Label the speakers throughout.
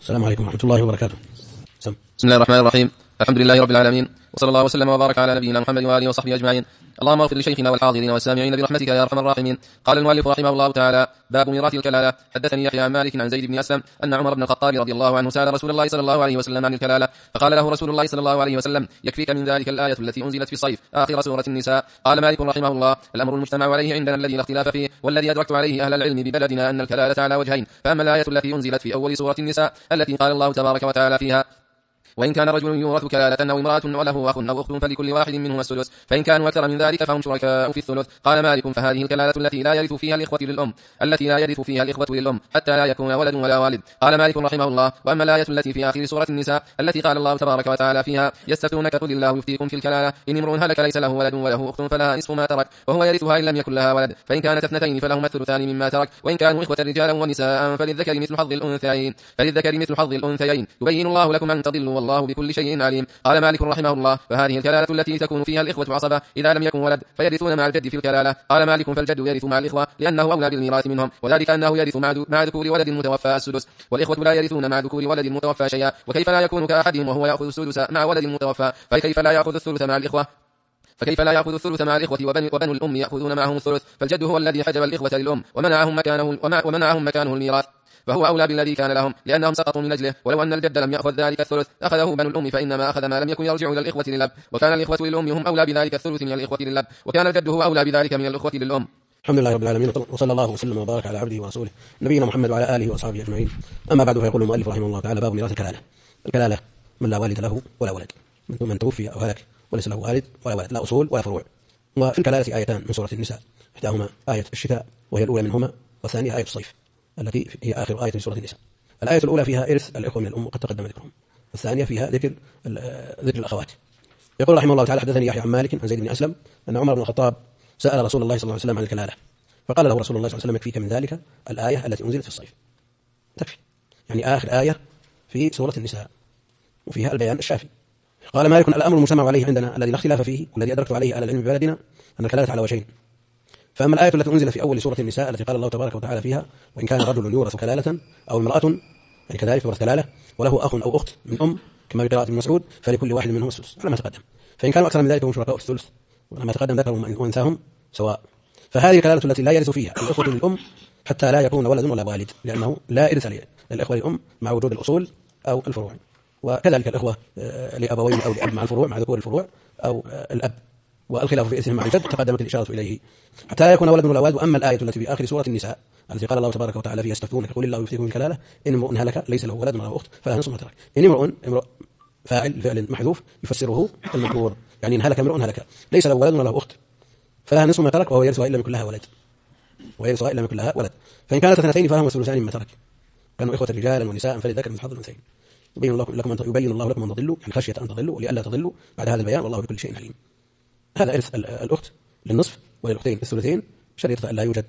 Speaker 1: السلام عليكم ورحمة الله وبركاته.
Speaker 2: بسم الله الرحمن الرحيم. الحمد لله رب العالمين، وصلى الله وسلم وبارك على نبينا محمد وآله وصحبه أجمعين. اللهم اغفر لشيخنا والحاضرين والسامعين برحمتك يا أرحم الراحمين. قال المؤلف رحمه الله تعالى: باب ميراث الكلالة. حدثني يحيى عن مالك عن زيد بن أسلم أن عمر بن الخطاب رضي الله عنه سأل رسول الله صلى الله عليه وسلم عن الكلالة، فقال له رسول الله صلى الله عليه وسلم: يكفيك من ذلك الآية التي أنزلت في الصيف آخر سورة النساء. قال مالك رحمه الله: الأمر المجتمع عليه عندنا الذي لا اختلاف فيه والذي أدركت عليه أهل العلم ببلدنا أن الكلالة على وجهين. فأما الآية التي أنزلت في أول سورة النساء التي قال الله تبارك وتعالى فيها: وإن كان رجل يورث كلالة أو امرأة وله أخ أو أخت فلكل واحد منهما السدس، فإن كانوا أكثر من ذلك فهم شركاء في الثلث. قال مالك: فهذه الكلالة التي لا يرث فيها الإخوة للأم حتى لا يكون ولد ولا والد. قال مالك رحمه الله: وأما الآية التي في آخر سورة النساء التي قال الله تبارك وتعالى فيها: يستفتونك قل الله يفتيكم في الكلالة إن امرؤ هلك ليس له ولد وله أخت فلها نصف ما ترك وهو يرثها إن لم يكن لها ولد، فإن كانت اثنتين فلهما الثلثان مما ترك، وإن كانوا إخوة رجالا ونساء فللذكر مثل حظ الأنثيين يبين الله لكم أن تضلوا والله بكل شيء عليم. قال مالك رحمه الله: فهذه الكلالة التي تكون فيها الإخوة عصبة إذا لم يكن ولد فيرثون مع الجد في الكلالة. قال مالك: فالجد يرث مع الإخوة لأنه أولى بالميراث منهم، وذلك أنه يرث مع ذكور ولد المتوفى السدس، والإخوة لا يرثون مع ذكور ولد المتوفى شيئا، وكيف لا يكون كأحدهم وهو يأخذ السدس مع ولد المتوفى، فكيف لا يأخذ الثلث مع الإخوة وبنو الأم يأخذون معهم الثلث، فالجد هو الذي حجب الإخوة للأم ومنعهم مكانه الميراث، فهو أولى بالذي كان لهم لأنهم سقطوا من أجله. ولو أن الجد لم يأخذ ذلك الثلث أخذه بنو الأم، فإنما أخذ ما لم يكن يرجع إلى الإخوة للأب، وكان الإخوة للأم هم أولى بذلك الثلث من الإخوة للأب، وكان الجد هو أولى بذلك من الإخوة للأم.
Speaker 1: الحمد لله رب العالمين، وصلى الله وسلم وبارك على عبده ورسوله نبينا محمد وعلى آله وأصحابه أجمعين. أما بعد، فيقول المؤلف رحمه الله تعالى: باب ميراث الكلالة. الكلالة من لا والد له ولا ولد، من توفي أو هلك وليس له والد ولا ولد، لا أصول ولا فروع. وفي الكلالة آيتان من سورة النساء، إحداهما آية الشتاء وهي الأولى منهما، والثانية آية الصيف التي هي آخر آية في سورة النساء. الآية الأولى فيها إرث الإخوة من الأم وقد تقدم ذكرهم، والثانية فيها ذكر الأخوات. يقول رحمه الله تعالى: حدثني يحيى عن مالك عن زيد بن أسلم أن عمر بن الخطاب سأل رسول الله صلى الله عليه وسلم عن الكلالة، فقال له رسول الله صلى الله عليه وسلم: يكفيك من ذلك الآية التي أنزلت في الصيف. تكفي، يعني آخر آية في سورة النساء وفيها البيان الشافي. قال مالك: الأمر المجتمع عليه عندنا الذي لا اختلاف فيه والذي أدركت عليه أهل العلم ببلدنا أن الكلالة على وجهين. فأما الآية التي أنزلت في أول سورة النساء التي قال الله تبارك وتعالى فيها: وإن كان رجل يورث كلالة أو امرأة، يعني كذلك يورث كلالة وله أخ أو أخت من أم كما في قراءة ابن مسعود، فلكل واحد منهم السدس على ما تقدم، فإن كانوا أكثر من ذلك هم شركاء في الثلث، ولما تقدم ذكرهم وأنثاهم سواء. فهذه الكلالة التي لا يرث فيها الإخوة للأم حتى لا يكون ولد ولا والد، لأنه لا إرث للإخوة للأم مع وجود الأصول أو الفروع، وكذلك الإخوة لأبوين أو لأب مع الفروع مع ذكور الفروع أو الأب، والخلاف في إرثهم مع الجد تقدمت الإشارة إليه حتى لا يكون ولد ولا والد. وأما الآية التي في آخر سورة النساء التي قال الله تبارك وتعالى فيها: يستفتونك قل الله يفتيكم في الكلالة إن امرؤ هلك ليس له ولد ولا أخت فلها نصف ما ترك. إن امرؤ فاعل محذوف يفسره المذكور، يعني إن هلك امرؤ هلك ليس له ولد ولا له أخت فلها نصف ما ترك وهو يرثها إلا من كلها ولد، فإن كانت اثنتين فلهما الثلثان مما ترك، كانوا إخوة رجالا ونساء فللذكر مثل حظ الأنثيين. يبين الله لكم أن تضلوا، يعني خشية أن تضلوا ولئلا تضلوا بعد هذا البيان، والله بكل شيء عليم. هذا إرث الأخت للنصف وللأختين الثلثين، شريطة أن لا يوجد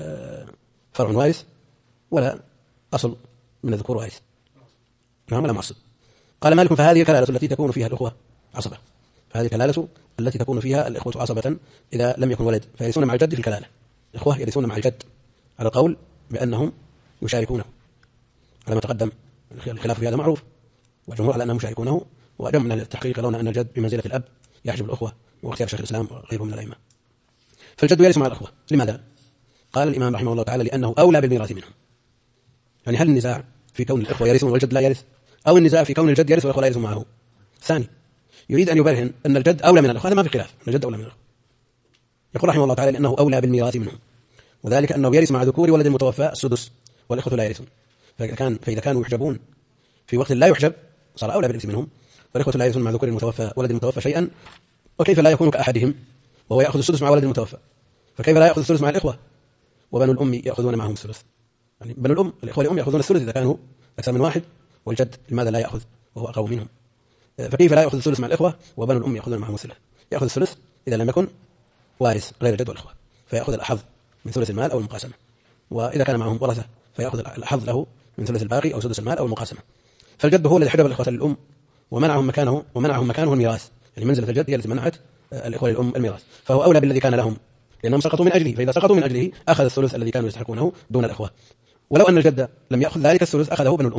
Speaker 1: فرع وارث ولا أصل من الذكور وارث، نعم، ولا معصب. قال مالك: فهذه الكلالة التي تكون فيها الأخوة عصبة، فهذه الكلالة التي تكون فيها الإخوة عصبة إذا لم يكن ولد فيرثون مع الجد في الكلالة. الإخوة يرثون مع الجد على القول بأنهم يشاركونه على ما تقدم، الخلاف في هذا معروف، والجمهور على أنهم يشاركونه، وجمع من التحقيق يرون أن الجد بمنزلة الأب يحجب الأخوة، واختيار شيخ الإسلام وغيره من الأئمة. فالجد يرث مع الأخوة. لماذا؟ قال الإمام رحمه الله تعالى: لأنه أولى بالميراث منهم. يعني هل النزاع في كون الأخوة يرثون والجد لا يرث، أو النزاع في كون الجد يرث والأخوة لا يرثون معه؟ ثاني، يريد أن يبرهن أن الجد أولى من الأخوة، هذا ما في خلاف، الجد أولى من الأخوة. يقول رحمه الله تعالى: لأنه أولى بالميراث منهم، وذلك أنه يرث مع ذكور ولد المتوفى السدس والإخوة لا يرثون، فإذا كانوا يحجبون في وقت لا يحجب صار أولى بالإرث منهم، والإخوة لا يرثون مع ذكور المتوفى ولد المتوفى شيئا، وكيف لا يكون كأحدهم وهو يأخذ السدس مع ولد المتوفى، فكيف لا يأخذ الثلث مع الإخوة وبنو الأم يأخذون معهم الثلث؟ يعني بنو الأم الإخوة الأم يأخذون الثلث إذا كانوا أكثر من واحد، والجد لماذا لا يأخذ وهو أقوى منهم؟ فكيف لا يأخذ الثلث مع الإخوة وبنو الأم يأخذون معهم الثلث؟ يأخذ الثلث إذا لم يكن وارث غير الجد والإخوة، فيأخذ الأحظ من ثلث المال أو المقاسمة، وإذا كان معهم ورثة فيأخذ الأحظ له من ثلث الباقي أو سدس المال أو المقاسمة. فالجد هو الذي حجب الإخوة للأم ومنعهم مكانه الميراث، يعني منزلة الجد هي التي منعت الإخوة للأم الميراث، فهو أولى بالذي كان لهم لأنهم سقطوا من أجله، فإذا سقطوا من أجله أخذ الثلث الذي كانوا يستحقونه دون الإخوة. ولو أن الجد لم يأخذ ذلك الثلث أخذه بنو الأم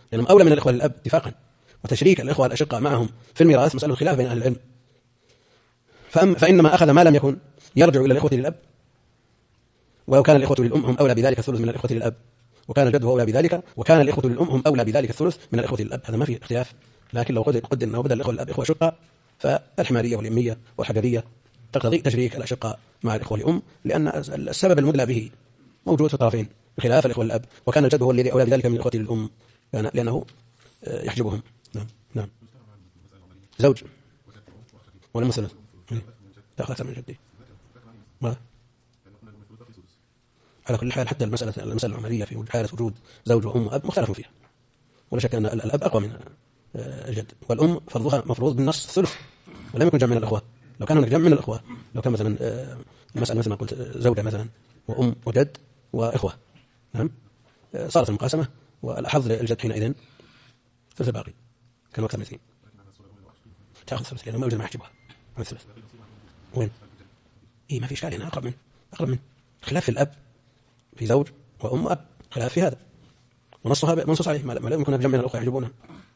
Speaker 1: لأنهم أولى من الإخوة للأب اتفاقا، وتشريك الإخوة الأشقاء معهم في الميراث مسألة خلاف بين أهل العلم. فإنما أخذ ما لم يكن يرجع إلى الإخوة للأب، ولو كان الإخوة للأم هم أولى بذلك الثلث من الإخوة للأب، وكان الجد هو أولى بذلك، وكان الإخوة للأم هم أولى بذلك الثلث من الإخوة للأب. هذا ما في اختلاف. لكن لو قدر أنه بدل الإخوة للأب إخوة أشقاء، فالحمارية والإمية والحجرية تقتضي تشريك الأشقاء مع الإخوة لأم، لأن السبب المدلى به موجود في الطرفين بخلاف الإخوة للأب، وكان الجد هو الذي أولى بذلك من الإخوة للأم لأنه يحجبهم. نعم. زوج ولا مثلا تأخذ أكثر من جدي. على كل حال حتى المسألة العملية في حالة وجود زوج وأم وأب مختلف فيها، ولا شك أن الأب أقوى من الجد، والأم فرضها مفروض بالنص ثلث، ولم يكن جمع من الأخوة. لو كان هناك جمع من الأخوة، لو كان مثلا المسألة مثل ما قلت زوجة مثلا وأم وجد وإخوة، نعم، صارت المقاسمة والأحظ للجد حينئذ ثلث الباقي، كانوا أكثر من اثنين تأخذ ثلث، لأنه ما يوجد ما يحجبها عن الثلث. وين؟ ما في إشكال هنا، أقرب من خلاف في الأب في زوج وأم وأب، خلاف في هذا، ونصها منصوص عليه، ما لا يمكن جمع من الأخوة يحجبونها.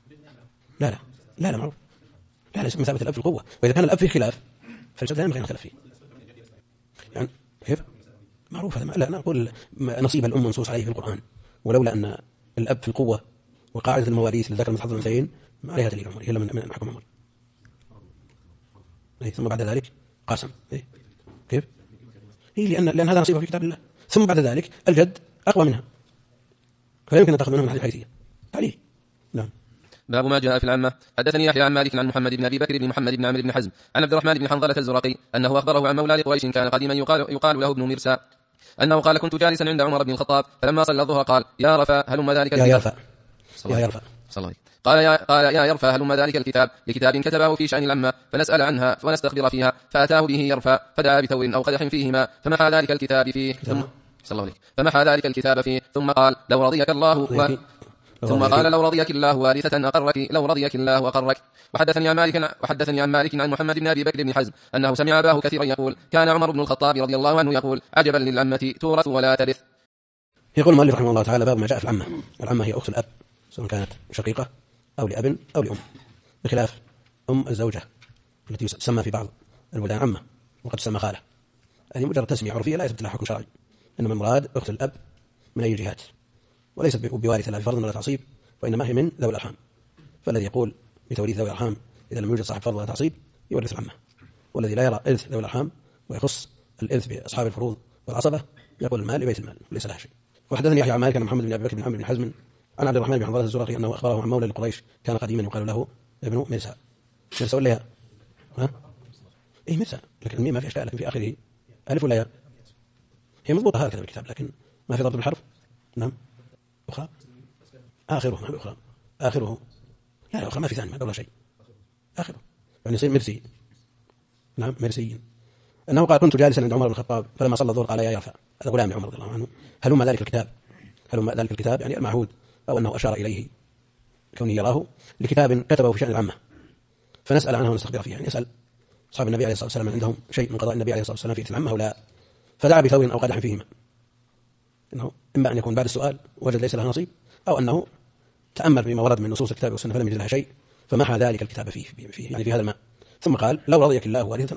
Speaker 1: لا معروف، لا ليس مثابة الأب في القوة، وإذا كان الأب فيه خلاف فالجد لا ينبغي أن نختلف فيه. يعني كيف؟ معروف هذا. لا نقول نصيب الأم منصوص عليه في القرآن، ولولا أن الأب في القوة وقاعدة المواريث للذكر مثل حظ الأنثيين ما عليها دليل عمري إلا من حكم عمر. ثم بعد ذلك قاسم. كيف؟ لأن هذا نصيبه في كتاب الله. ثم بعد ذلك الجد أقوى منها، فلا يمكن أن تأخذ منه من هذه الحيثية. عليه. نعم.
Speaker 2: باب ما جاء في العمة. حدثني يحيى عن مالك عن محمد بن أبي بكر بن محمد بن عمرو بن حزم عن عبد الرحمن بن حنظلة الزرقي أنه أخبره عن مولى لقريش كان قديما يقال له ابن مرسى أنه قال: كنت جالسا عند عمر بن الخطاب فلما صلى الظهر قال: يا رفا هلم ذلك الكتاب. قال يا يرفى هلم ذلك الكتاب لكتاب كتبه في شأن العمة فنسأل عنها ونستخبر فيها، فأتاه به يرفى فدعا بثور أو قدح فيهما فمحى ذلك الكتاب فيه ثم قال: لو رضيك الله لو رضيك الله أقرك. وحدثني عن مالك عن محمد بن أبي بكر بن حزم أنه سمع أباه كثيرا يقول: كان عمر بن الخطاب رضي الله عنه يقول: عجبا للعمة تورث ولا ترث.
Speaker 1: يقول المؤلف رحمه الله تعالى: باب ما جاء في العمة. العمة هي أخت الأب سواء كانت شقيقة أو لأب أو لأم، بخلاف أم الزوجة التي تسمى في بعض البلدان عمة وقد تسمى خالة. هذه مجرد تسمية عرفية لا يثبت لها حكم شرعي، إنما المراد أخت الأب من أي جهات، وليست بوارثة لا بفرض ولا تعصيب، وإنما هي من ذوي الأرحام. فالذي يقول بتوريث ذوي الأرحام إذا لم يوجد صاحب فرض ولا تعصيب يورث العمة، والذي لا يرى إرث ذوي الأرحام ويخص الإرث بأصحاب الفروض والعصبة يقول المال لبيت المال ليس لها شيء. وحدثني يحيى عن مالك عن محمد بن أبي بكر بن عمرو بن حزم عن عبد الرحمن بن حنظلة الزرقي أنه أخبره عن مولى لقريش كان قديما يقال له ابن مرسى. ولا يا مرسى، لكن الميم ما في أشكال، لكن في آخره ألف ولا ياء. هي مضبوطة هكذا بالكتاب لكن ما في ضرب بالحرف. نعم. أخرى آخره، ما بأخرى آخره، لا أخرى ما في ثاني، ما قبل شيء آخره، يعني يصير مرسي. نعم مرسيين. أنه قال: كنت جالسا عند عمر بن الخطاب فلما صلى الظهر قال: يا يرفع، هذا غلام لعمر رضي الله عنه، هلم ذلك الكتاب يعني المعهود، أو أنه أشار إليه كونه يراه لكتاب كتبه في شأن العمة فنسأل عنه ونستخبر فيه، يعني يسأل أصحاب النبي عليه الصلاة والسلام عندهم شيء من قضاء النبي عليه الصلاة والسلام في العمة أو لا. فدعا بثور أو قدح فيهما، إنه إما أن يكون بعد السؤال وجد ليس لها نصيب، أو أنه تأمل فيما ورد من نصوص الكتاب والسنة فلم يجد لها شيء فمحى ذلك الكتاب فيه يعني في هذا الماء. ثم قال: لو رضيك الله وارثة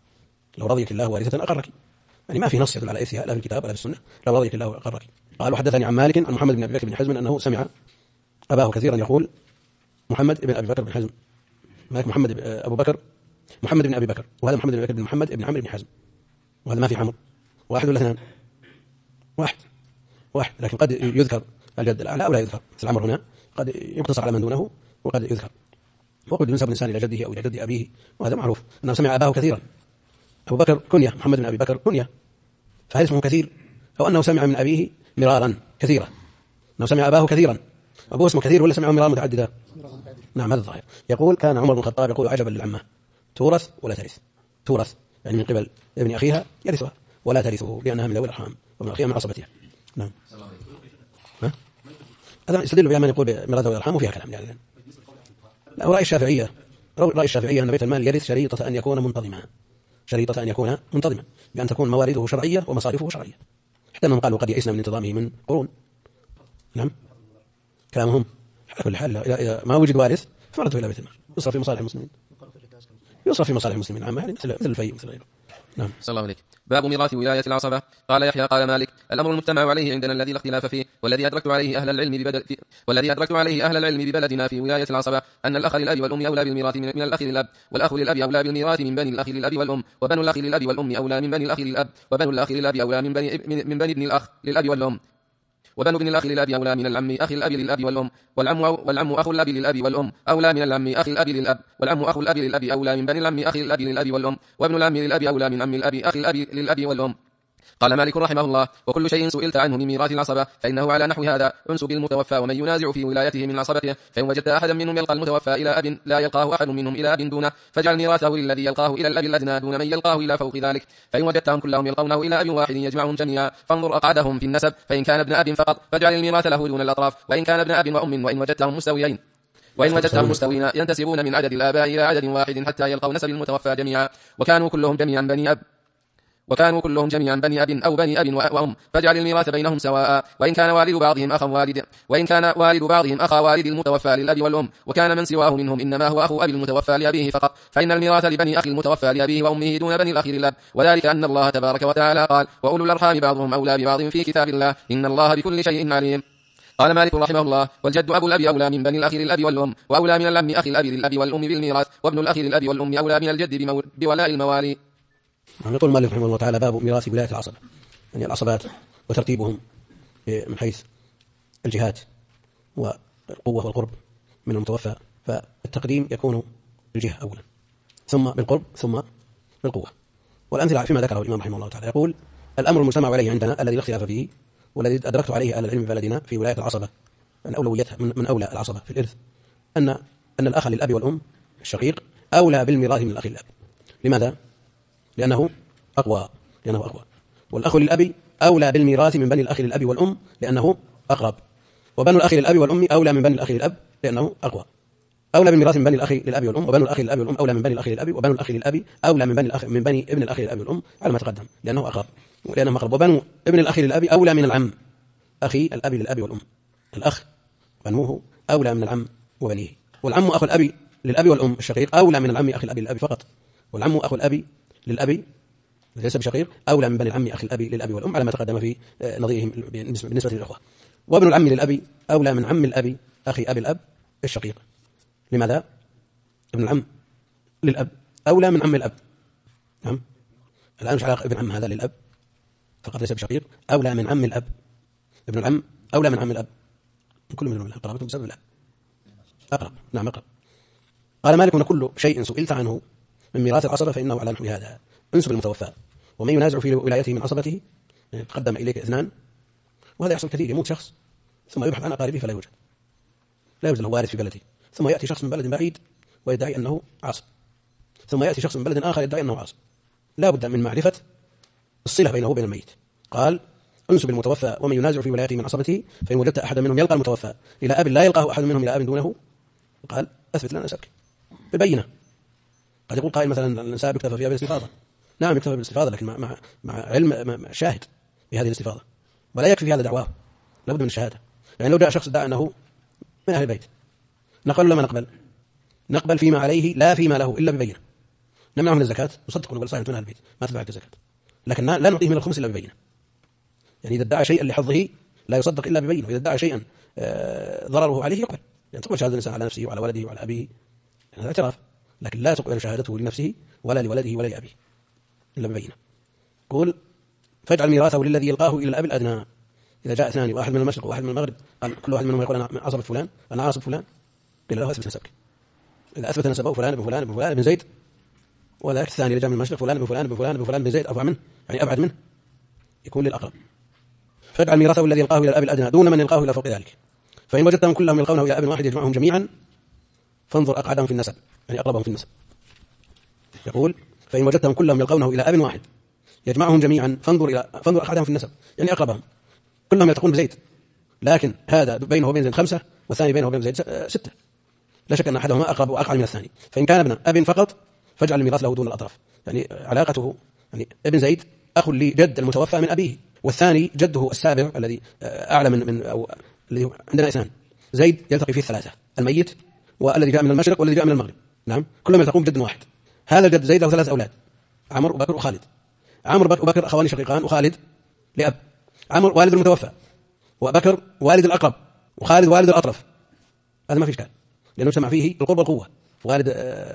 Speaker 1: أقرك، يعني ما في نص يدل على إرثها لا في الكتاب ولا في السنة. لو رضيك الله أقرك. قال: وحدثني عن مالك عن محمد بن أبي بكر بن حزم أنه سمع أباه كثيرا يقول: محمد بن أبي بكر بن حزم، مالك محمد بن أبي بكر، وهذا محمد بن أبي بكر بن محمد بن عمرو بن حزم، وهذا ما في عمرو، واحد ولا اثنان؟ واحد، لكن قد يذكر الجد الأعلى أو لا يذكر. مثل عمرو هنا قد يقتصر على من دونه وقد يذكر، وقد ينسب الإنسان إلى جده أو إلى جد أبيه، وهذا معروف أنه سمع أباه كثيرا. أبو بكر كنية، محمد بن أبي بكر كنية، فهل اسمه كثير أو أنه سمع من أبيه مرارا كثيرا؟ أنه سمع أباه كثيرا، أبوه اسمه كثير ولا سمعه مرارا متعددة؟ نعم هذا الظاهر. يقول: كان عمر بن الخطاب يقول: عجبا للعمة تورث ولا ترث. تورث يعني من قبل ابن أخيها يرثها، ولا ترثه لأنها من ذوي الأرحام ومن أخيها من عصبتها. نعم. هذا يستدل بها من يقول بميراث ذوي الأرحام وفيها كلام يعني. لا، رأي الشافعية أن بيت المال يرث شريطة أن يكون منتظما بأن تكون موارده شرعية ومصارفه شرعية، حتى أنهم قالوا قد يئسنا من انتظامه من قرون. نعم كلامهم على كل حال إذا ما وجد وارث فمرته إلى بيت المال، يصرف في مصالح المسلمين، يصرف في مصالح المسلمين عامة، يعني مثل الفيء مثل غيره. نعم.
Speaker 2: صلى الله عليك. باب ميراث ولاية العصبة. قال يحيى قال مالك: الأمر المجتمع عليه عندنا الذي لا اختلاف فيه، والذي أدركت عليه أهل العلم ببلدنا في ولاية العصبة أن الأخ للأب والأم أولى بالميراث من الأخ للأب، والأخ للأب أولى بالميراث من بني الأخ للأب والأم، وبنو الأخ للأب والأم أولى من بني الأخ للأب، وبنو الأخ للأب أولى من بني ابن الأخ للأب والأم، وبنو ابن الأخ للأب أولى من العم أخي الأب للأب والأم، والعم أخو الأب للأب والأم أولى من العم أخي الأب للأب، والعم أخو الأب للأب أولى من بني العم أخي الأب للأب والأم، وابن العم للأب أولى من عم الأب أخي الأب للأب والأم. قال مالك رحمه الله: وكل شيء سئلت عنه من ميراث العصبة فإنه على نحو هذا: انسب المتوفى ومن ينازع في ولايته من عصبته، فإن وجدت أحدا منهم يلقى المتوفى إلى أب لا يلقاه أحد منهم إلى أب دونه، فاجعل ميراثه للذي يلقاه إلى الأب الأدنى دون من يلقاه إلى فوق ذلك. فإن وجدتهم كلهم يلقونه إلى أب واحد يجمعهم جميعا فانظر أقعدهم في النسب، فإن كان ابن أب فقط فاجعل الميراث له دون الأطراف، وإن كان ابن أب وأم، وإن وجدتهم مستويين ينتسبون من عدد الآباء إلى عدد واحد حتى يلقوا نسب المتوفى جميعا، وكانوا كلهم جميعا بني أب أو بني أب وأم، فاجعل الميراث بينهم سواء، وإن كان والد بعضهم أخا والد المتوفى للأب والأم، وكان من سواه منهم إنما هو أخو أبي المتوفى لأبيه فقط، فإن الميراث لبني أخي المتوفى لأبيه وأمه دون بني الأخ للأب، وذلك أن الله تبارك وتعالى قال: وأولو الأرحام بعضهم أولى ببعض في كتاب الله، إن الله بكل شيء عليم. قال مالك رحمه الله: والجد أبو الأب أولى من بني الأخ للأب والأم، وأولى من العم أخي الأب للأب والأم بالميراث، وابن الأخ للأب والأم أولى من الجد بولاء الموالي.
Speaker 1: يقول مالك رحمه الله تعالى: باب ميراث ولاية العصبة، يعني العصبات وترتيبهم من حيث الجهات والقوة والقرب من المتوفى، فالتقديم يكون بالجهة أولا، ثم بالقرب، ثم بالقوة. والأمثلة فيما ذكره الإمام رحمه الله تعالى: يقول: الأمر المجتمع عليه عندنا الذي لا اختلاف فيه، والذي أدركت عليه أهل العلم في بلدنا في ولاية العصبة، أن أولويتها من أولى العصبة في الإرث أن الأخ للأب والأم الشقيق أولى بالميراث من الأخ للأب. لماذا؟ لأنه أقوى. والأخ للأب أولى بالميراث من بني الأخ للأب والأم لأنه أقرب، وبنو الأخ للأب والأم أولى من بني الأخ للأب لأنه أقوى. أولى بالميراث من بني الأخ للأب والأم، وبنو الأخ للأب والأم أولى من بني الأخ للأب، وبنو الأخ للأب أولى من بني ابن الأخ للأب والأم على ما تقدم لأنه أقرب. وبنو ابن الأخ للأب أولى من العم أخي الأب للأب والأم، الأخ بنوه أولى من العم وبنيه، والعم أخو الأب للأب والأم الشقيق أولى من العم أخي الأب للأب فقط، والعم أخو الأب للأب ليس بشقيق أولى من بني العم أخي الأب للأب والأم على ما تقدم في نظيرهم بالنسبة للأخوة. وابن العم للأب أولى من عم الأب أخي أبي الأب الشقيق. لماذا؟ ابن العم للأب أولى من عم الأب. نعم، الآن مش علاقة ابن عم هذا للأب فقط ليس بشقيق، أولى من عم الأب. ابن العم أولى من عم الأب، كل منهم قرابتهم بسبب الأب أقرب. نعم أقرب. قال مالك: كل شيء سئلت عنه من ميراث العصبة فإنه على نحو هذا: انسب المتوفى ومن ينازع في ولايته من عصبته، يعني تقدم إليك اثنان، وهذا يحصل كثير، يموت شخص ثم يبحث عن أقاربه فلا يوجد، لا يوجد له وارث في بلده، ثم يأتي شخص من بلد بعيد ويدعي أنه عاصب، ثم يأتي شخص من بلد آخر يدعي أنه عاصب، لا بد من معرفة الصلة بينه وبين الميت. قال: انسب المتوفى ومن ينازع في ولايته من عصبته، فإن وجدت أحدا منهم يلقى المتوفى إلى أب لا يلقاه أحد منهم إلى أب دونه، قال: أثبت لنا نسبك ببينة. قد يقول قائل مثلا النساب يكتفى فيها بالاستفاضة. نعم يكتفى بالاستفاضة، لكن مع علم شاهد بهذه الاستفاضة، ولا يكفي في هذا دعواه، لابد من الشهادة. يعني لو جاء شخص ادعى أنه من أهل البيت، نقبل ولا ما نقبل؟ نقبل فيما عليه لا فيما له إلا ببينة. نمنعه من الزكاة، نصدق ونقول صاحب من أهل البيت ما تدفع الزكاة، لكن لا نعطيه من الخمس إلا ببينة. يعني إذا ادعى شيئا لحظه لا يصدق إلا ببينة، وإذا ادعى شيئا ضرره عليه يقبل، يعني تقبل شهادة الإنسان على نفسه وعلى ولده وعلى أبيه، يعني هذا اعتراف، لكن لا تقبل شهادته لنفسه ولا لولده ولا لأبيه إلا ببينة. قول: فاجعل ميراثه للذي يلقاه إلى الأب الأدنى. إذا جاء اثنان، واحد من المشرق وواحد من المغرب، قال كل واحد منهم يقول أنا عصبة فلان، أنا عاصب فلان، قيل له: أثبت نسبك. إذا أثبت نسبه فلان بن فلان بن فلان بن زيد، وذاك الثاني اللي جاء من المشرق فلان بن فلان بن فلان بن فلان بن زيد أرفع منه، يعني أبعد منه، يكون للأقرب. فاجعل ميراثه الذي يلقاه إلى الأب الأدنى دون من يلقاه إلى فوق ذلك، فإن وجدتهم كلهم يلقونه إلى أب واحد يجمعهم جميعا فانظر أقعدهم في النسب، يعني أقربهم في النسب. يقول: فإن وجدتهم كلهم يلقونه إلى أب واحد يجمعهم جميعا فانظر أقعدهم في النسب، يعني أقربهم. كلهم يلتقون بزيد، لكن هذا بينه وبين زيد 5 والثاني بينه وبين زيد 6، لا شك أن أحدهما أقرب وأقعد من الثاني. فإن كان ابن أب فقط فاجعل الميراث له دون الأطراف، يعني علاقته، يعني ابن زيد أخ لجد المتوفى من أبيه، والثاني جده السابع الذي أعلى من أو الذي عندنا اثنان، زيد يلتقي فيه الثلاثة: الميت، والذي جاء من المشرق، والذي جاء من المغرب. نعم، كلهم يلتقون بجد واحد. هذا الجد زيد له 3 أولاد: عمرو وبكر وخالد. عمرو وبكر أخوان شقيقان، وخالد لأب. عمرو والد المتوفى، وبكر والد الأقرب، وخالد والد الأطرف. هذا ما في إشكال، لأنه اجتمع فيه القرب والقوة. والد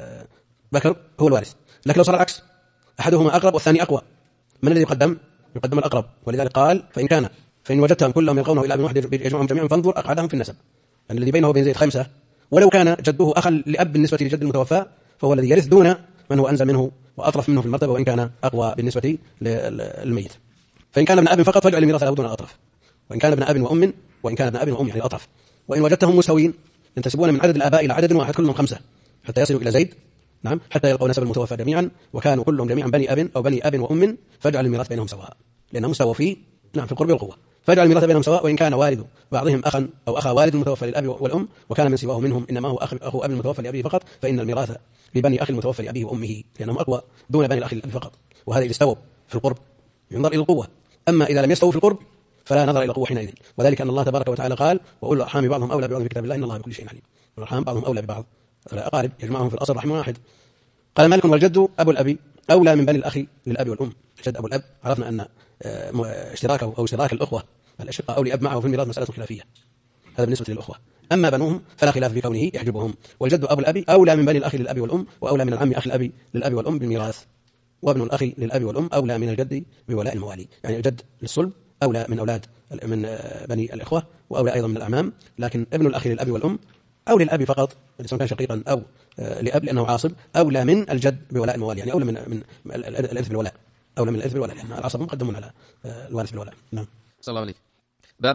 Speaker 1: بكر هو الوارث. لكن لو صار العكس، أحدهما أقرب والثاني أقوى، من الذي يقدم؟ يقدم الأقرب. ولذلك قال: فإن وجدتهم كلهم يلقونه إلى ابن واحد يجمعهم جميعا فانظر أقعدهم في النسب. يعني الذي بينه وبين زيد 5، ولو كان جده أخا لأب بالنسبة لجد المتوفى، فهو الذي يرث دون من هو أنزل منه وأطرف منه في المرتبة، وإن كان أقوى بالنسبة للميت. فإن كان ابن أب فقط فاجعل الميراث له دون الأطرف، وإن كان ابن أب وأم، يعني الأطرف. وإن وجدتهم مساوين ينتسبون من عدد الآباء إلى عدد واحد، كلهم 5 حتى يصلوا إلى زيد. نعم، حتى يلقوا نسب المتوفى جميعا، وكانوا كلهم جميعا بني أب أو بني أب وأم، فاجعل الميراث بينهم سواء، لأنهم مستوى في في القرب والقوة. فاجعل الميراث بينهم سواء، وإن كان والد بعضهم أخا أو أخا والد المتوفى للأب والأم، وكان من سواه منهم إنما هو أخو أب المتوفى لأبيه فقط، فإن الميراث لبني أخي المتوفى لأبيه وأمه، لأنهم أقوى دون بني الأخ للأب فقط. وهذا إذا استووا في القرب ينظر إلى القوة، أما إذا لم يستووا في القرب فلا نظر إلى القوة حينئذ. وذلك أن الله تبارك وتعالى قال: وأولو الأرحام بعضهم أولى ببعض في كتاب الله إن الله بكل شيء عليم. الأرحام بعضهم أولى ببعض، الأقارب يجمعهم في الأصل رحم واحد. قال مالك: والجد أبو الأب أولى من بني الأخ للأب والأم. الجد أبو الأب عرفنا أن اشتراكه أو اشتراك الأخوة الأشقاء أو لأب معه في الميراث مسألة خلافية، هذا بالنسبة للأخوة. أما بنوهم فلا خلاف في كونه يحجبهم. والجد أبو الأب أولى من بني الأخ للأب والأم، وأولى من العم أخ الأب للأب والأم بالميراث. وابن الأخ للأب والأم أولى من الجد بولاء الموالي، يعني الجد للصلب أولى من أولاد من بني الإخوة، وأولى أيضا من الأعمام. لكن ابن الأخ للأب والأم أو للأب فقط، سواء كان شقيقا أو لأب لأنه عاصب، أولى من الجد بولاء الموالي، يعني أولى من الإرث بالولاء، أولى من الإرث بالولاء، لأن العصب مقدم على الوارث بالولاء. نعم.
Speaker 2: صلى الله عليه. باب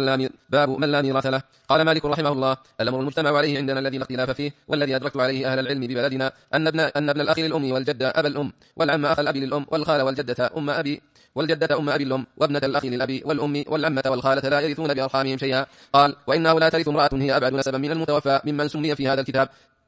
Speaker 2: من لا ميراث له. قال مالك رحمه الله: الأمر المجتمع عليه عندنا الذي لا اختلاف فيه، والذي أدركت عليه أهل العلم ببلدنا، أن ابن الأخ للأم والجدة أبا الأم، والعم أخ الأب للأم، والخال والجدة أم أبي الأم، وابنة الأخ للأب والأم، والعمة والخالة لا يرثون بأرحامهم شيئا. قال: وإنه لا ترث امرأة هي أبعد نسبا من المتوفى ممن سمي في هذا الكتاب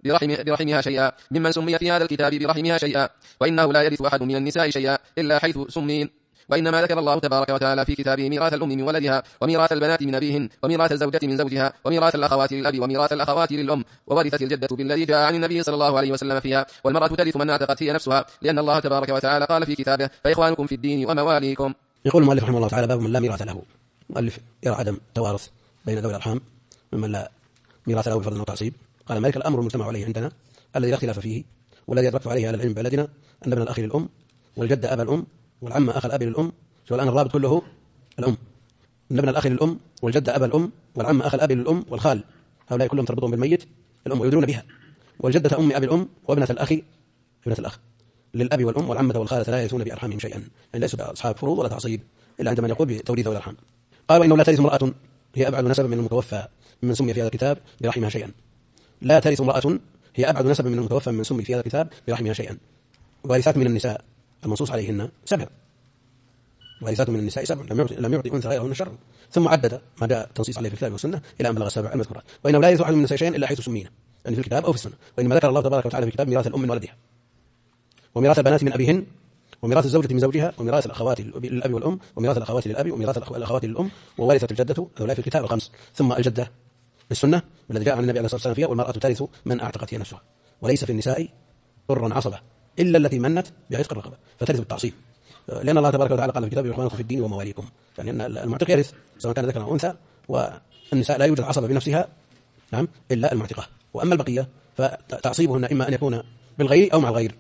Speaker 2: برحمها شيئا، وإنه لا يرث أحد من النساء شيئا إلا حيث سمين. وإنما ذكر الله تبارك وتعالى في كتابه ميراث الأم من ولدها، وميراث البنات من أبيهن، وميراث الزوجة من زوجها، وميراث الأخوات للأب، وميراث الأخوات للأم، وورثت الجدة بالذي جاء عن النبي صلى الله عليه وسلم فيها. والمرأة ترث من اعتقت هي نفسها، لأن الله تبارك وتعالى قال في كتابه: فإخوانكم في الدين ومواليكم.
Speaker 1: يقول المؤلف رحمه الله تعالى: باب من لا ميراث له. المؤلف يرى عدم توارث بين ذوي الأرحام ممن لا ميراث له بفضل وتعصيب. قال مالك: الأمر المجتمع عليه عندنا الذي لا اختلاف فيه، والذي أدركت عليه أهل العلم ببلدنا، أن ابن الأخ للأم، والجد أبا الأم، والعم أخ الأب للأم. شو الآن الرابط كله الأم. أن ابن الأخ للأم، والجد أبا الأم، والعم أخ الأب للأم، والخال، هؤلاء كلهم تربطون بالميت الأم ويدرون بها. والجدة أم أبي الأم، وابنة الأخ للأب والأم، والعمة والخالة لا يرثون بأرحامهم شيئا، يعني ليسوا أصحاب فروض ولا تعصيب إلا عندما يقول بتوريث ذوي الأرحام. قال: وإنه لا ترث امرأة هي أبعد نسبا من المتوفى ممن سمي في هذا الكتاب برحمها شيئا. لا ترث امرأة هي أبعد نسبا من المتوفى ممن سمي في هذا الكتاب برحمها شيئا. وارثات من النساء المنصوص عليهن 7، وارثات من النساء 7، لم يعطي أنثى غيرهن شر. ثم عدد ما جاء تنصيص عليه في الكتاب والسنة إلى أن بلغ 7 المذكورات. وإنه لا يرث أحد من النساء شيئا إلا حيث سمينا، يعني في الكتاب أو في السنة. وإنما ذكر الله تبارك وتعالى في الكتاب ميراث الأم من ولدها، وميراث البنات من أبيهن، وميراث الزوجة من زوجها، وميراث الأخوات للأب والأم، وميراث الأخوات للأب، وميراث الأخوات للأم، وورثت الجدة. هؤلاء في الكتاب ال5. ثم الجدة بالسنة الذي جاء عن النبي عليه الصلاة والسلام فيها: والمرأة ترث من أعتقت هي نفسها، وليس في النساء ضرا عصبة إلا التي منت بعتق الرقبة، فترث بالتعصيب، لأن الله تبارك وتعالى قال في الكتاب: إخوانكم في الدين ومواليكم، يعني أن المعتق يرث سواء كان ذكرا أو أنثى، والنساء لا يوجد عصبة بنفسها نعم إلا المعتقة. وأما البقية فتعصيبهن إما أن يكون بالغير أو مع الغير.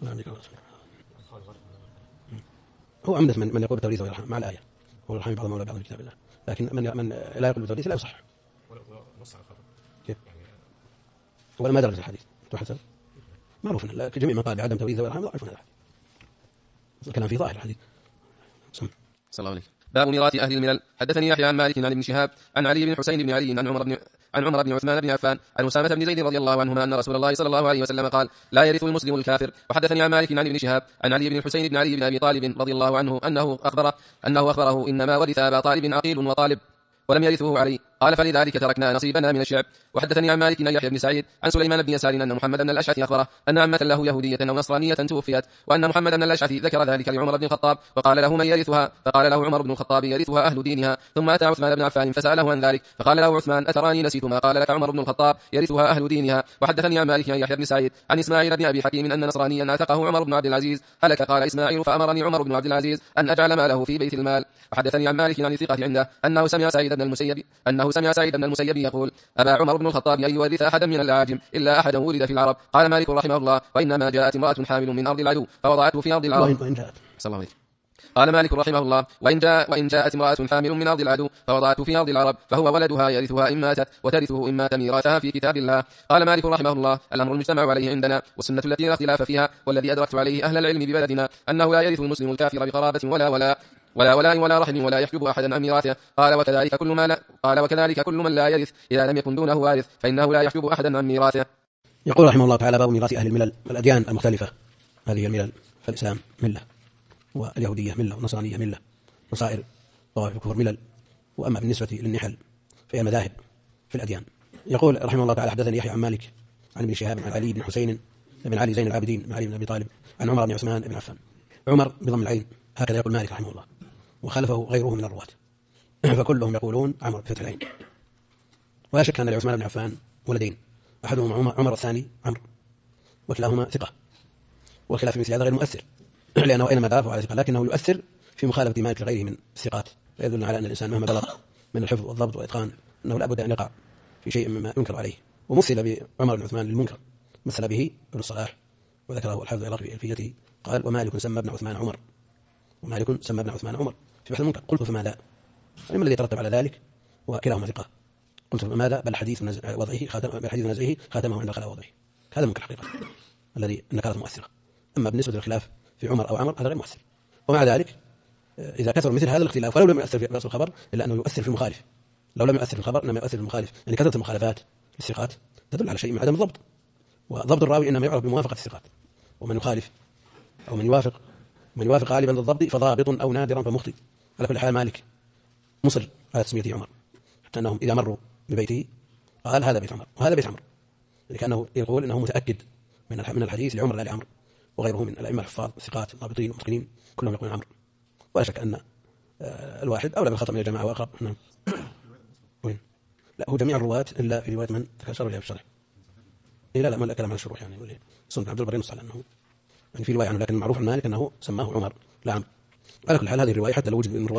Speaker 1: هو عمدة من يقول بتوريث مع الآية: والرحم بعضهم أولى ببعض في كتاب الله. لكن من لا يقول بتوريث لا يصح. كيف؟ ولا ما درجة الحديث تحسب معروف أن جميع من قال بعدم توريث ذوي الأرحام ضعيف. هذا الكلام في ظاهر الحديث.
Speaker 2: صلى الله عليه. باب ميراث أهل الملل. حدثني يحيى عن مالك عن ابن شهاب عن علي بن حسين بن علي عن عمر بن عثمان بن عفان عن أسامة بن زيد رضي الله عنهما أن رسول الله صلى الله عليه وسلم قال: لا يرث المسلم الكافر. وحدثني عن مالك عن ابن شهاب عن علي بن حسين بن علي بن أبي طالب رضي الله عنه أنه أخبره إنما ورث أبا طالب عقيل وطالب ولم يرثه علي. قال فلذلك تركنا نصيبنا من الشعب. وحدثني عن مالك يحيى بن سعيد عن سليمان بن يسار أن محمد بن الأشعث أخبره أن عمة له يهودية أو نصرانية توفيت، وأن محمد بن الأشعث ذكر ذلك لعمر بن الخطاب فقال له من يرثها؟ فقال له عمر بن الخطاب يرثها أهل دينها. ثم أتى عثمان بن عفان فسأله عن ذلك فقال له عثمان أتراني نسيت ما قال لك عمر بن الخطاب يرثها أهل دينها. وحدثني عن مالك يحيى بن سعيد عن إسماعيل بن أبي حكيم أن نصرانيا اعتقه عمر بن عبد العزيز هلك. قال إسماعيل فأمرني عمر بن عبد العزيز أن أجعل ماله في بيت المال. وحدثني عن مالك عن الثقة عنده أنه سمع سعيد بن المسيب يقول أبا عمر بن الخطاب أن يورث أحدا من الأعاجم إلا أحدا ولد في العرب. قال مالك رحمه الله وإنما جاءت امرأة حامل من أرض العدو فوضعته في أرض العرب. قال مالك رحمه الله وإن جاءت امرأة حامل من أرض العدو فوضعته في أرض العرب فهو ولدها يرثها إن ماتت وترثه إن مات ميراثها في كتاب الله. قال مالك رحمه الله الأمر المجتمع عليه عندنا والسنة التي لا اختلاف فيها والذي أدركت عليه أهل العلم ببلدنا أنه لا يرث المسلم الكافر بقرابة ولا ولاء ولا رحم ولا يحجب أحدا عن ميراثه. قال وكذلك كل من لا يرث إذا لم يكن دونه وارث فإنه لا يحجب أحدا عن ميراثه.
Speaker 1: يقول رحمه الله تعالى باب ميراث أهل الملل والأديان المختلفة. هذه الملل فالإسلام ملة، واليهودية ملة، والنصرانية ملة، وسائر طوائف الكفر ملل. وأما بالنسبة للنحل فهي المذاهب في الأديان. يقول رحمه الله تعالى حدثني يحيى عن مالك عن ابن شهاب عن علي بن حسين بن علي زين العابدين بن علي بن أبي طالب عن عمر بن عثمان بن عفان. عمر بضم العين هكذا يقول مالك رحمه الله، وخلفه غيره من الرواة فكلهم يقولون عمر بفتح العين. ولا شك أن لعثمان بن عفان ولدين، أحدهما عمر الثاني عمرو، وكلاهما ثقة، والخلاف مثل هذا غير مؤثر لأنه أينما دار فعلى ثقة، لكنه يؤثر في مخالفة مالك لغيره من الثقات، فيدل على أن الإنسان مهما بلغ من الحفظ والضبط والإتقان أنه لا بد أن يقع في شيء مما ينكر عليه. ومثل بعمر بن عثمان للمنكر مثل به ابن الصلاح وذكره الحافظ العراقي في ألفيته قال ومالك سمى ابن عثمان عمر، ومالك سمى ابن عثمان عمر في بحث المنكر. قلت فماذا؟ ما الذي يترتب على ذلك؟ وكلاهما ثقة. قلت فماذا؟ بل حديث وضعه خاتمه عند خلا وضعه. هذا منكر حقيقة الذي النكارة مؤثرة. أما بالنسبة للخلاف في عمر أو عمر هذا غير مؤثر. ومع ذلك إذا كثر مثل هذا الاختلاف ولو لم يؤثر في رأس الخبر إلا أنه يؤثر في المخالف. لو لم يؤثر في الخبر إنما يؤثر في المخالف، يعني كثرة المخالفات الثقات تدل على شيء من عدم الضبط. وضبط الراوي إنما يعرف بموافقة الثقات، ومن يخالف أو من يوافق غالبا للضبط فضابط أو نادرا فمخطئ. على كل حال مالك مصر على تسميته عمر، حتى أنهم إذا مروا ببيته قال هذا بيت عمر وهذا بيت عمر، يعني كأنه يقول إنه متأكد من الحديث لعمر لا لعمر. وغيره من الأئمة الحفاظ الثقات الضابطين المتقنين كلهم يقولون عمر. ولا شك أن الواحد أولى بالخطأ من الجماعة وأقرب. نعم. وين؟ لا هو جميع الرواة إلا في رواية من تكسر لها في الشرح. لا ما كلام عن الشروح يعني سنة عبد البر نص على أنه يعني في رواية عنه، لكن معروف عن مالك أنه سماه عمر لا عمر. على كل حال هذه الرواية حتى لو وجد من رواة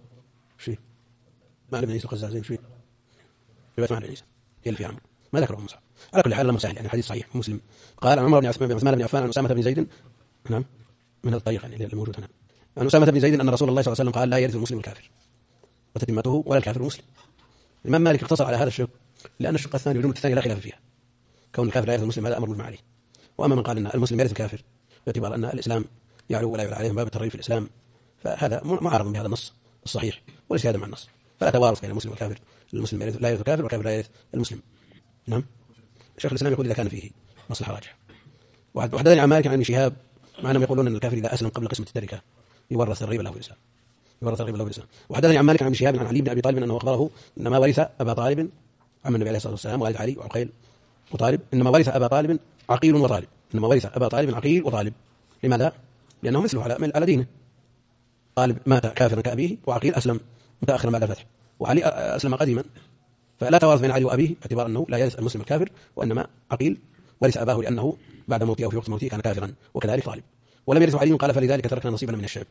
Speaker 1: شيء ما بن عيسى القزازين شيء رواية ما بن عيسى هي اللي في عمر ما ذكره مصعب. على كل حال لما سهل يعني الحديث صحيح مسلم. قال عمر بن عثمان بن عفان عن أسامة بن زيد، نعم من هذا الطريق يعني الموجود هنا، عن أسامة بن زيد أن رسول الله صلى الله عليه وسلم قال لا يرث المسلم الكافر وتتمته ولا الكافر المسلم. الإمام مالك اقتصر على هذا الشق لأن الشق الثاني والجملة الثانية لا خلاف فيها، كون الكافر لا يرث المسلم هذا أمر مجمع عليه. وأما من قال أن المسلم يرث الكافر باعتبار أن الإسلام يعلو ولا يعلى عليه باب الترغيب في الإسلام، فهذا معارض بهذا النص الصحيح وليس هذا مع النص، فلا توارث بين المسلم والكافر. المسلم لا يرث الكافر والكافر لا يرث المسلم. نعم. شيخ الإسلام يقول إذا كان فيه مصلحة راجحة. وحدثني عن مالك عن ابن شهاب مع أنهم يقولون أن الكافر إذا أسلم قبل قسمة التركة يورث الربا له في الإسلام. وحدثني عن مالك عن ابن شهاب عن علي بن أبي طالب أنه أخبره إنما ورث أبا طالب عم النبي عليه الصلاة والسلام والد علي وعقيل وطالب، إنما ورث أبا طالب عقيل وطالب، إنما ورث أبا طالب عقيل وطالب. لماذا؟ لأنه مثله على دينه. طالب مات كافرا كأبيه، وعقيل أسلم متأخرا بعد الفتح، وعلي أسلم قديما، فلا توارث بين علي وأبيه باعتبار أنه لا يرث المسلم الكافر، وإنما عقيل ورث أباه لأنه بعد موته أو في وقت موته كان كافرا، وكذلك طالب. ولم يرث علي قال فلذلك تركنا نصيبنا من الشعب،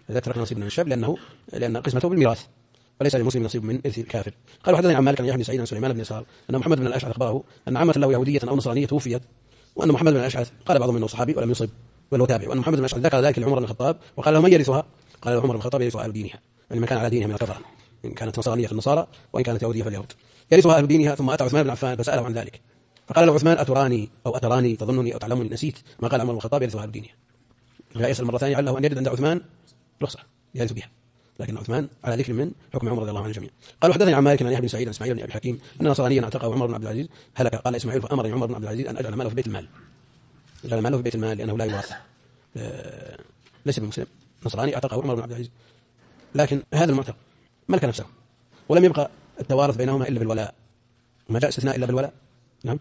Speaker 1: لأن قسمته بالميراث وليس للمسلم نصيب من إرث الكافر. قال حدثني عن مالك عن يحيى بن سعيد عن سليمان بن يسار أن محمد بن الأشعث أخبره أن عمة له يهودية أو نصرانية توفيت، وأن محمد بن الأشعث قال بعضهم أنه صحابي ولم يصب ولو تابع، وأن محمد بن الأشعث ذكر ذلك لعمر بن الخطاب وقال له من يرثها؟ قال له عمر بن الخطاب يرثها أهل دينها، يعني من كان على دينها من الكفرة، إن كانت نصرانية النصارى وإن كانت يهودية فاليهود، يرثها أهل دينها. ثم أتى عثمان بن عفان فسأله عن ذلك فقال له عثمان أتراني تظنني أو تعلمني نسيت ما قال عمر بن الخطاب يرثها أهل دينها. فيسأل مرة ثانية لعله أن يجد عند عثمان رخصة يرث بها، لكن عثمان على ذكر من حكم عمر رضي الله عن الجميع. قال حدثني عن مالك عن يحيى بن سعيد عن اسماعيل بن ابي حكيم ان نصرانيا اعتقه عمر بن عبد العزيز هلك. قال اسماعيل فامرني عمر بن عبد العزيز ان اجعل ماله في بيت المال، اجعل ماله في بيت المال لانه لا يورث، ليس بمسلم، نصراني اعتقه عمر بن عبد العزيز، لكن هذا المعتق ملك نفسه ولم يبقى التوارث بينهما إلا بالولاء، ما جاء استثناء إلا بالولاء. نعم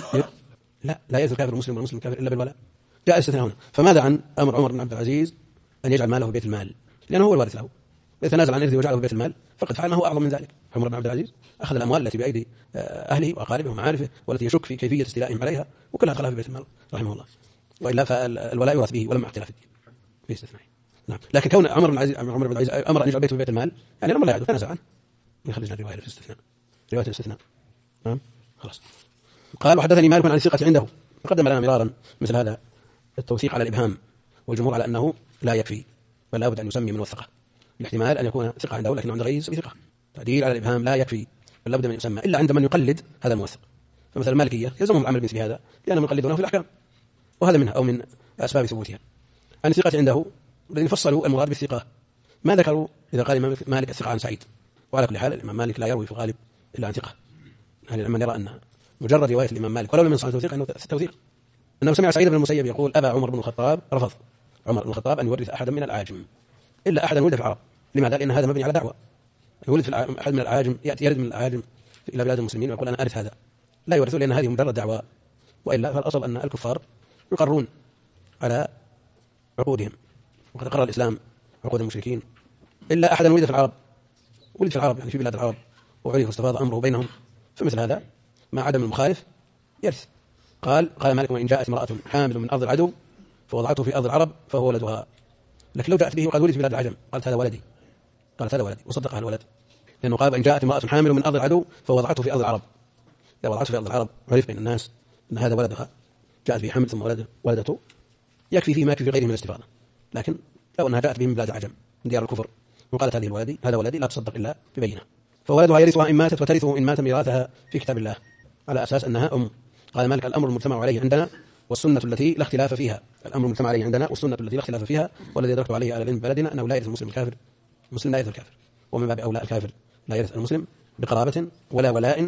Speaker 1: لا يرث الكافر المسلم والمسلم الكافر إلا بالولاء، جاء استثناء هنا. فماذا عن أمر عمر بن عبد العزيز أن يجعل ماله في بيت المال، لأنه هو الوارث له، يتنازل عن إرثه وجعله في بيت المال فقد فعل ما هو أعظم من ذلك. عمر بن عبد العزيز أخذ الأموال التي بأيدي أهله وأقاربه ومعارفه والتي يشك في كيفية استيلائهم عليها وكلها أدخلها في بيت المال رحمه الله، وإلا فالولاء يورث به ولم اختلاف الدين في استثناء. نعم، لكن كون عمر بن العزيز أمر أن يجعل بيته في بيت المال يعني الأمر لا يعد، تنازع عنه، يخرجنا الرواية في الاستثناء، رواية الاستثناء. نعم خلاص. قال وحدثني مالك عن الثقة عنده، تقدم لنا مرارا مثل هذا التوثيق على الإبهام، والجمهور على أنه لا يكفي بل لا بد أن يسمي من وثقة، الاحتمال أن يكون ثقة عنده لكن عند غيره ثقة، تعديل على الإبهام لا يكفي بل لا بد من يسمى إلا عند من يقلد هذا الموثق. فمثل المالكية يلزمهم العمل بمثل هذا لأنهم يقلدونه في الأحكام، وهذا منها أو من أسباب ثبوتها. عن الثقة عنده الذين فصلوا المراد بالثقة، ما ذكروا إذا قال مالك الثقة عن سعيد، وعلى كل حال الإمام مالك لا يروي في الغالب إلا عن ثقة، يعني من يرى أن مجرد رواية الإمام مالك ولو من صنع التوثيق أنه التوثيق، أنه سمع سعيد بن المسيب يقول أبى عمر بن الخطاب، رفض عمر بن الخطاب أن يورث أحدا من الأعاجم إلا أحدا ولد في العرب. لماذا؟ لأن هذا مبني على دعوة، يولد في أحد من الأعاجم يأتي يرد من الأعاجم إلى بلاد المسلمين ويقول أنا أرث هذا، لا يورثه لأن هذه مجرد دعوة، وإلا فالأصل أن الكفار يقرون على عقودهم، وقد قرر الإسلام عقود المشركين إلا أحدا ولد في العرب، ولد في العرب يعني في بلاد العرب وعرف واستفاض أمره بينهم، فمثل هذا مع عدم المخالف يرث. قال مالك وإن جاءت امرأة حامل من أرض العدو فوضعته في أرض العرب فهو ولدها، لكن لو جاءت به وقد ولد في بلاد العجم قالت هذا ولدي، قالت هذا ولدي وصدقها الولد، لأنه قال إن جاءت امرأة حامل من أرض العدو فوضعته في أرض العرب، إذا وضعته في أرض العرب عرف بين الناس أن هذا ولدها، جاءت به حمل ثم ولدته يكفي فيه ما يكفي في غيره من الاستفاضة. لكن لو أنها جاءت به من بلاد العجم من ديار الكفر وقالت هذا ولدي لا تصدق إلا ببينة، فولدها يرثها إن ماتت وترثه إن مات ميراثها في كتاب الله على أساس أنها أم. قال مالك الأمر المجتمع عليه عندنا والسنة التي لا اختلاف فيها، الأمر المجتمع عليه عندنا والسنة التي لا اختلاف فيها والذي أدركت عليه على العلم بلدنا أنه لا يرث المسلم الكافر، المسلم لا يرث الكافر، ومن باب أولى الكافر لا يرث المسلم بقرابة ولا ولاء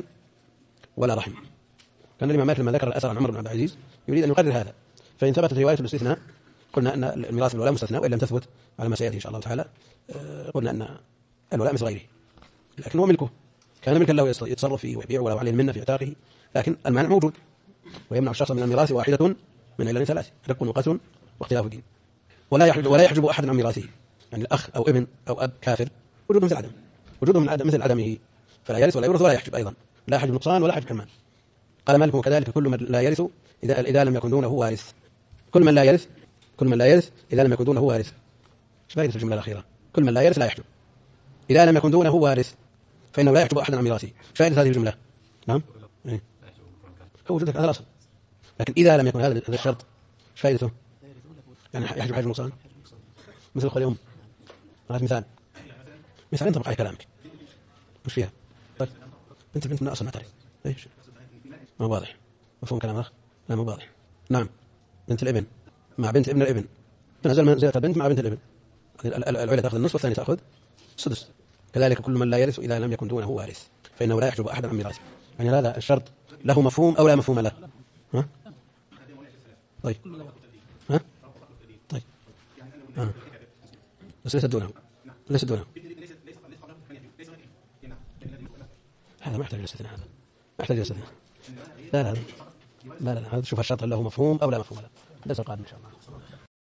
Speaker 1: ولا رحم. كان الإمام مالك لما ذكر الأثر عن عمر بن عبد العزيز يريد أن يقرر هذا، فإن ثبتت رواية الاستثناء قلنا أن الميراث بالولاء مستثنى، وإن لم تثبت على ما سيأتي إن شاء الله تعالى قلنا أن الولاء مثل غيره، لكن هو ملكه كان ملكا له يتصرف فيه ويبيعه ولا عليه المنة في اعتاقه، لكن المانع موجود ويمنع الشخص من الميراث واحدة من علل ثلاث: رق وقتل واختلاف دين، ولا يحجب أحد عن ميراثه، يعني الأخ أو ابن أو أب كافر وجودهم مثل عدم، وجودهم مثل عدمه، فلا يرث ولا يورث ولا يحجب أيضا، لا حجب نقصان ولا حجب كمان. قال مالك وكذلك كل من لا يرث إذا لم يكن دونه وارث، كل من لا يرث إذا لم يكن دونه وارث. ايش فائدة الجملة الأخيرة؟ كل من لا يرث لا يحجب إذا لم يكن دونه وارث فإنه لا يحجب أحدا عن ميراثه. فائدة هذه الجملة نعم إيه؟ هو وجودك هذا الأصل، لكن إذا لم يكن هذا الشرط ايش فائدته؟ يعني يحجب حجب نقصان مثل قول أم، هذا مثال ينطبق على كلامك مش فيها. طيب بنت من أصل ما تعرف ايش ما واضح مفهوم كلام أخ؟ لا مو واضح. نعم بنت الابن مع بنت ابن الابن تنزل منزلة البنت مع بنت الابن، العلة تأخذ النصف والثاني تأخذ السدس. كذلك كل من لا يرث إذا لم يكن دونه وارث فإنه لا يحجب أحدا عن ميراثه. يعني هذا الشرط له مفهوم أو لا مفهوم له؟ ها؟ طيب ها؟ طيب بس ليس دونه هذا ما يحتاج إلى استثناء، هذا ما يحتاج إلى استثناء. لا هذا شوف الشرط له مفهوم أو لا مفهوم له، ليس القادم إن شاء الله.